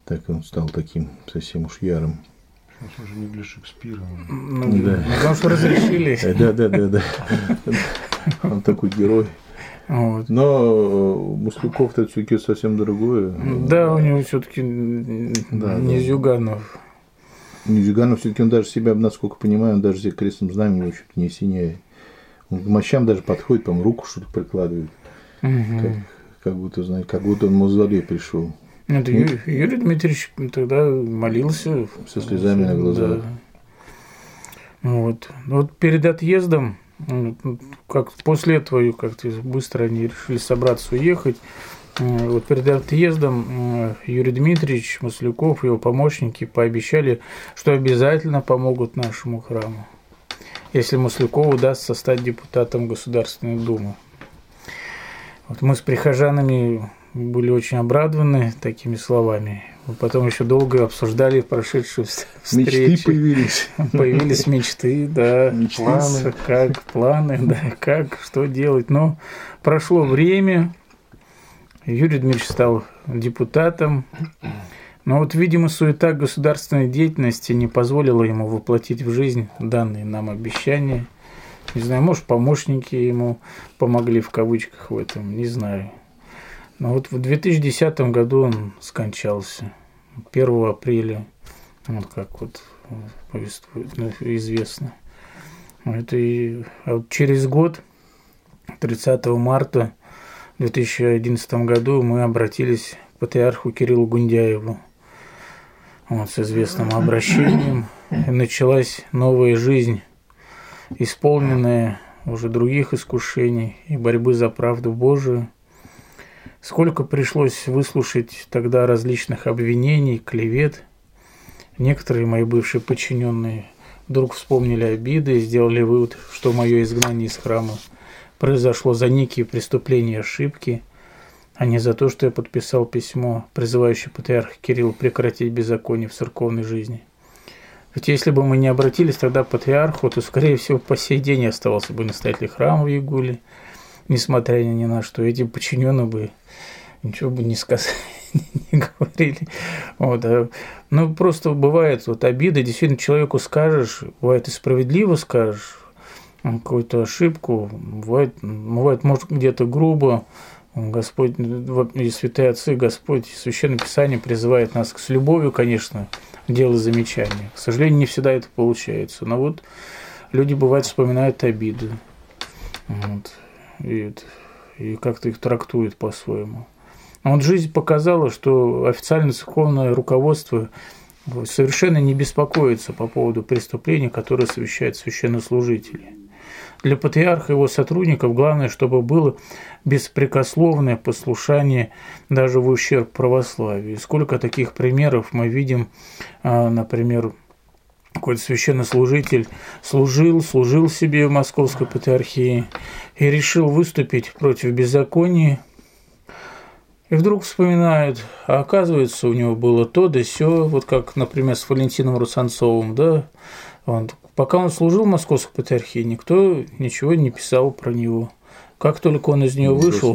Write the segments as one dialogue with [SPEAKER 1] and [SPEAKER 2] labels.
[SPEAKER 1] Так он стал таким совсем уж ярым.
[SPEAKER 2] Сейчас уже не для Шекспира.
[SPEAKER 1] Да.
[SPEAKER 3] Потому что разрешили.
[SPEAKER 1] Да. Он такой герой.
[SPEAKER 3] Вот.
[SPEAKER 1] Но Масляков-то все-таки совсем другое.
[SPEAKER 3] Да, у него все-таки не Зюганов.
[SPEAKER 1] Не Зюганов, все-таки он даже себя, насколько понимаю, он даже себе крестным знаменем чуть не осеняет. Он к мощам даже подходит, по-моему, руку что-то прикладывает. Как будто, знаете, как будто он в мавзолей пришел.
[SPEAKER 3] Это Юрий Дмитриевич тогда молился.
[SPEAKER 1] Со слезами на глазах.
[SPEAKER 3] Да. Вот перед отъездом, как после этого как-то быстро они решили собраться уехать. Вот перед отъездом Юрий Дмитриевич, Масляков и его помощники пообещали, что обязательно помогут нашему храму, если Маслякову удастся стать депутатом Государственной Думы. Вот мы с прихожанами были очень обрадованы такими словами. Потом еще долго обсуждали прошедшие встречи.
[SPEAKER 1] Мечты появились.
[SPEAKER 3] Появились мечты, да.
[SPEAKER 1] Планы.
[SPEAKER 3] Планы, да, что делать. Но прошло время, Юрий Дмитриевич стал депутатом. Но вот, видимо, суета государственной деятельности не позволила ему воплотить в жизнь данные нам обещания. Не знаю, может, помощники ему помогли в кавычках в этом, не знаю. Но вот в 2010 году он скончался. 1 апреля, вот как вот повествует, известно. А вот через год, 30 марта 2011 году, мы обратились к патриарху Кириллу Гундяеву с известным обращением. И началась новая жизнь, исполненная уже других искушений и борьбы за правду Божию. Сколько пришлось выслушать тогда различных обвинений, клевет. Некоторые мои бывшие подчиненные вдруг вспомнили обиды и сделали вывод, что мое изгнание из храма произошло за некие преступления и ошибки, а не за то, что я подписал письмо, призывающее патриарха Кирилла прекратить беззаконие в церковной жизни. Ведь если бы мы не обратились тогда к патриарху, то, скорее всего, по сей день я оставался бы настоятелем храма в Ягуле, несмотря ни на что. Эти подчиненные бы ничего бы не сказали, не говорили. Вот. Ну, просто бывает обида, действительно, человеку скажешь, бывает и справедливо скажешь какую-то ошибку, бывает, может, где-то грубо. Господь, и святые отцы, Господь, Священное Писание призывает нас с любовью, конечно, делать замечания. К сожалению, не всегда это получается. Но вот люди, бывает, вспоминают обиды. Вот. И как-то их трактуют по-своему. А вот жизнь показала, что официальное церковное руководство совершенно не беспокоится по поводу преступлений, которые совершают священнослужители. Для патриарха и его сотрудников главное, чтобы было беспрекословное послушание даже в ущерб православию. И сколько таких примеров мы видим, например, какой-то священнослужитель служил себе в Московской патриархии и решил выступить против беззакония. И вдруг вспоминает, а оказывается, у него было то да сё, вот как, например, с Валентином Русанцовым, да, пока он служил в Московской патриархии, никто ничего не писал про него. Как только он из нее вышел,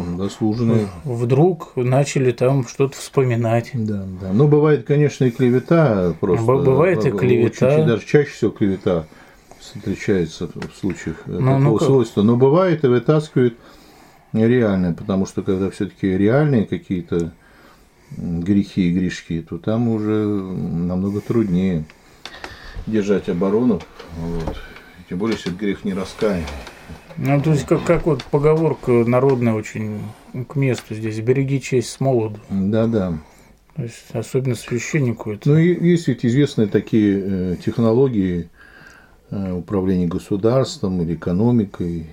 [SPEAKER 3] вдруг начали там что-то вспоминать.
[SPEAKER 1] Да. Ну, бывает, конечно, и клевета просто.
[SPEAKER 3] Бывает и клевета.
[SPEAKER 1] Очень, даже чаще всего клевета встречается в случаях такого свойства. Но бывает и вытаскивают реальное, потому что когда все-таки реальные какие-то грехи и грешки, то там уже намного труднее держать оборону. Вот. Тем более, если грех не раскаянный.
[SPEAKER 3] Ну, то есть, как вот поговорка народная очень к месту здесь: береги честь с молоду.
[SPEAKER 1] Да.
[SPEAKER 3] То есть, особенно священнику это.
[SPEAKER 1] Ну, есть ведь известные такие технологии управления государством или экономикой,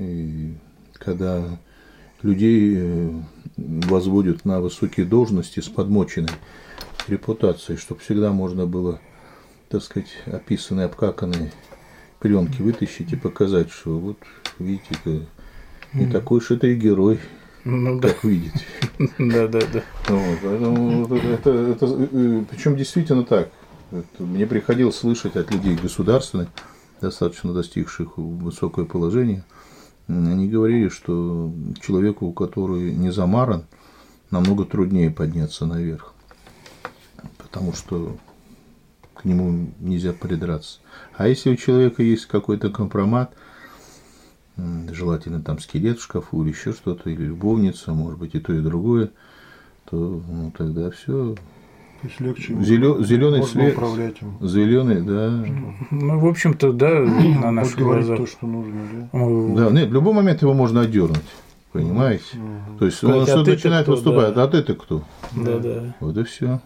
[SPEAKER 1] когда людей возводят на высокие должности с подмоченной репутацией, чтобы всегда можно было, так сказать, описанные, обкаканные пленки вытащить и показать, что вот видите, не такой уж это и герой, как видите.
[SPEAKER 3] Да.
[SPEAKER 1] Поэтому причем действительно так. Мне приходилось слышать от людей государственных, достаточно достигших высокое положение, они говорили, что человеку, который не замаран, намного труднее подняться наверх. потому что к нему нельзя придраться. А если у человека есть какой-то компромат, желательно там скелет в шкафу или еще что-то, или любовница, может быть и то, и другое, то тогда все.
[SPEAKER 2] То есть легче
[SPEAKER 1] Зеленый свет,
[SPEAKER 2] управлять им.
[SPEAKER 1] Зеленый, да.
[SPEAKER 3] Ну, в общем-то, да, на наших глазах.
[SPEAKER 2] То, что нужно, да?
[SPEAKER 1] Да, нет, в любой момент его можно отдернуть, понимаете? То есть он что начинает выступать, а ты кто?
[SPEAKER 3] Да.
[SPEAKER 1] Вот и все.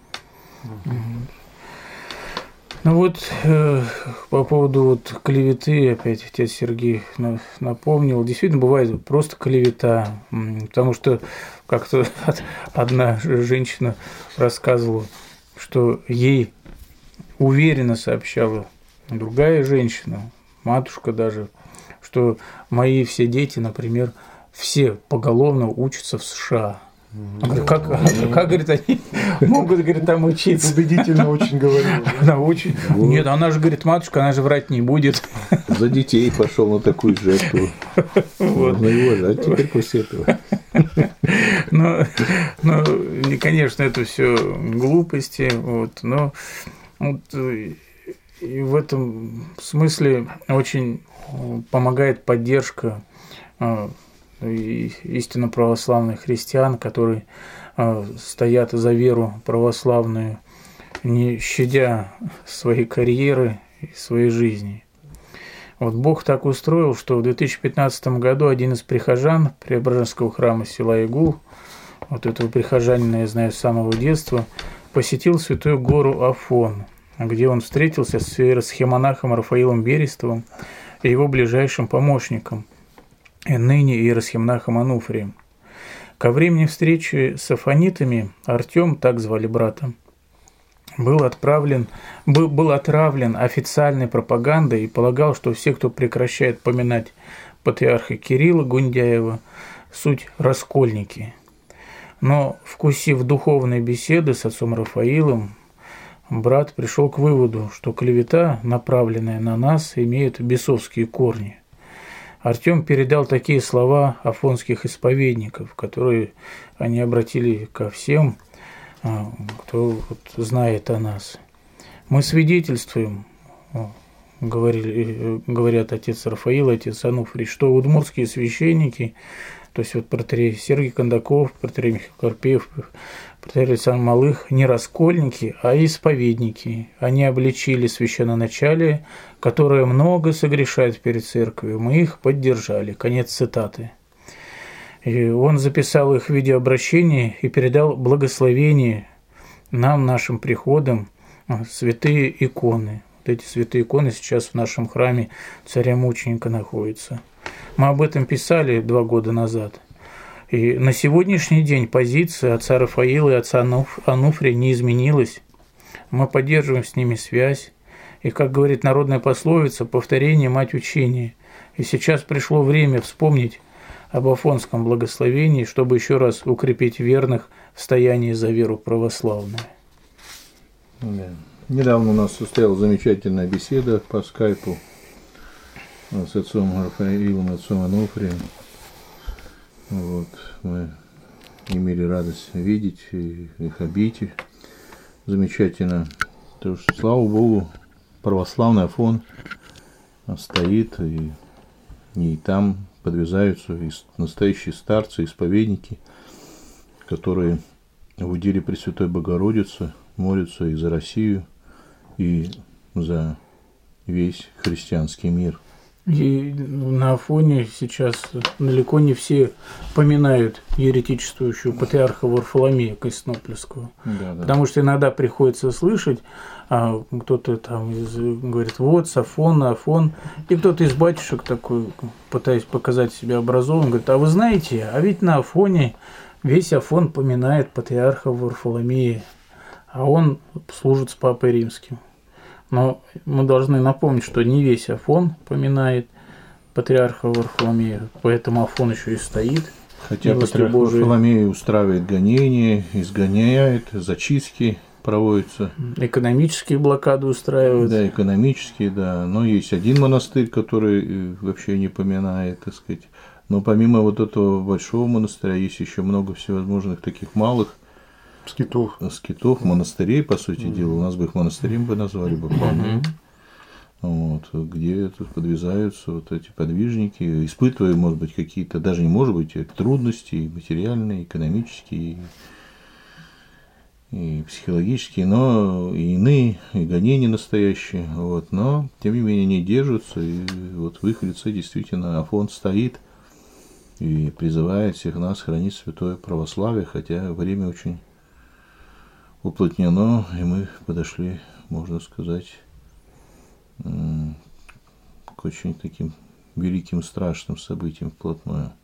[SPEAKER 3] Ну вот по поводу вот клеветы, опять отец Сергей напомнил, действительно бывает просто клевета, потому что как-то одна женщина рассказывала, что ей уверенно сообщала другая женщина, матушка даже, что мои все дети, например, все поголовно учатся в США. Как, говорит, они могут, говорит, там учиться?
[SPEAKER 2] Убедительно очень говорила.
[SPEAKER 3] Она очень... Вот. Нет, она же, говорит, матушка, она же врать не будет.
[SPEAKER 1] За детей пошел на такую жертву. Можно его уважать теперь после этого.
[SPEAKER 3] Ну, конечно, это все глупости, вот, но вот, и в этом смысле очень помогает поддержка истинно православных христиан, которые стоят за веру православную, не щадя своей карьеры и своей жизни. Вот Бог так устроил, что в 2015 году один из прихожан Преображенского храма села Игул, вот этого прихожанина я знаю с самого детства, посетил святую гору Афон, где он встретился с иеросхимонахом Рафаилом Берестовым и его ближайшим помощником, ныне иеросхимонахом Ануфрием. Ко времени встречи с афонитами Артем, так звали брата, был отравлен официальной пропагандой и полагал, что все, кто прекращает поминать патриарха Кирилла Гундяева, суть раскольники. Но, вкусив духовной беседы с отцом Рафаилом, брат пришел к выводу, что клевета, направленная на нас, имеет бесовские корни. Артем передал такие слова афонских исповедников, которые они обратили ко всем, кто знает о нас. Мы свидетельствуем, говорят отец Рафаил, отец Ануфрий, что удмуртские священники, то есть вот протоиерей Сергий Кондаков, протоиерей Михаил Карпеев, протоиерей Александр Малых, не раскольники, а исповедники. Они обличили священноначалие, которое много согрешает перед церковью. Мы их поддержали. Конец цитаты. И он записал их в видеообращение и передал благословение нам, нашим приходам, святые иконы. Вот эти святые иконы сейчас в нашем храме царя-мученика находятся. Мы об этом писали 2 года назад. И на сегодняшний день позиция отца Рафаила и отца Ануфрия не изменилась. Мы поддерживаем с ними связь. И, как говорит народная пословица, повторение – мать учения. И сейчас пришло время вспомнить об афонском благословении, чтобы еще раз укрепить верных в стоянии за веру православную.
[SPEAKER 1] Да. Недавно у нас состоялась замечательная беседа по скайпу с отцом Рафаилом и отцом Ануфрием. Вот, мы имели радость видеть их обитель. Замечательно. Потому что, слава Богу, православный Афон стоит, и там подвязаются и настоящие старцы, исповедники, которые в уделе Пресвятой Богородицы молятся и за Россию, и за весь христианский мир.
[SPEAKER 3] И на Афоне сейчас далеко не все поминают еретичествующего патриарха Варфоломея Константинопольского. Да. Потому что иногда приходится слышать, кто-то там говорит, вот, с Афона, Афон. И кто-то из батюшек такой, пытаясь показать себя образованным, говорит, а вы знаете, а ведь на Афоне весь Афон поминает патриарха Варфоломея, а он служит с Папой Римским. Но мы должны напомнить, что не весь Афон поминает патриарха Варфоломея, поэтому Афон еще и стоит.
[SPEAKER 1] Хотя патриарх Варфоломей устраивает гонения, изгоняет, зачистки проводятся.
[SPEAKER 3] Экономические блокады устраивают.
[SPEAKER 1] Да, экономические, да. Но есть один монастырь, который вообще не поминает, так сказать. Но помимо вот этого большого монастыря есть еще много всевозможных таких малых
[SPEAKER 2] Скитов.
[SPEAKER 1] Монастырей, по сути дела. У нас бы их монастырем бы назвали бы вполне. Вот, где тут подвязаются вот эти подвижники, испытывая, может быть, какие-то, даже не может быть, трудности и материальные, экономические, и психологические, но и иные, и гонения настоящие. Вот, но, тем не менее, они держатся, и вот в их лице действительно Афон стоит и призывает всех нас хранить святое православие, хотя время очень уплотнено, и мы подошли, можно сказать, к очень таким великим страшным событиям вплотную.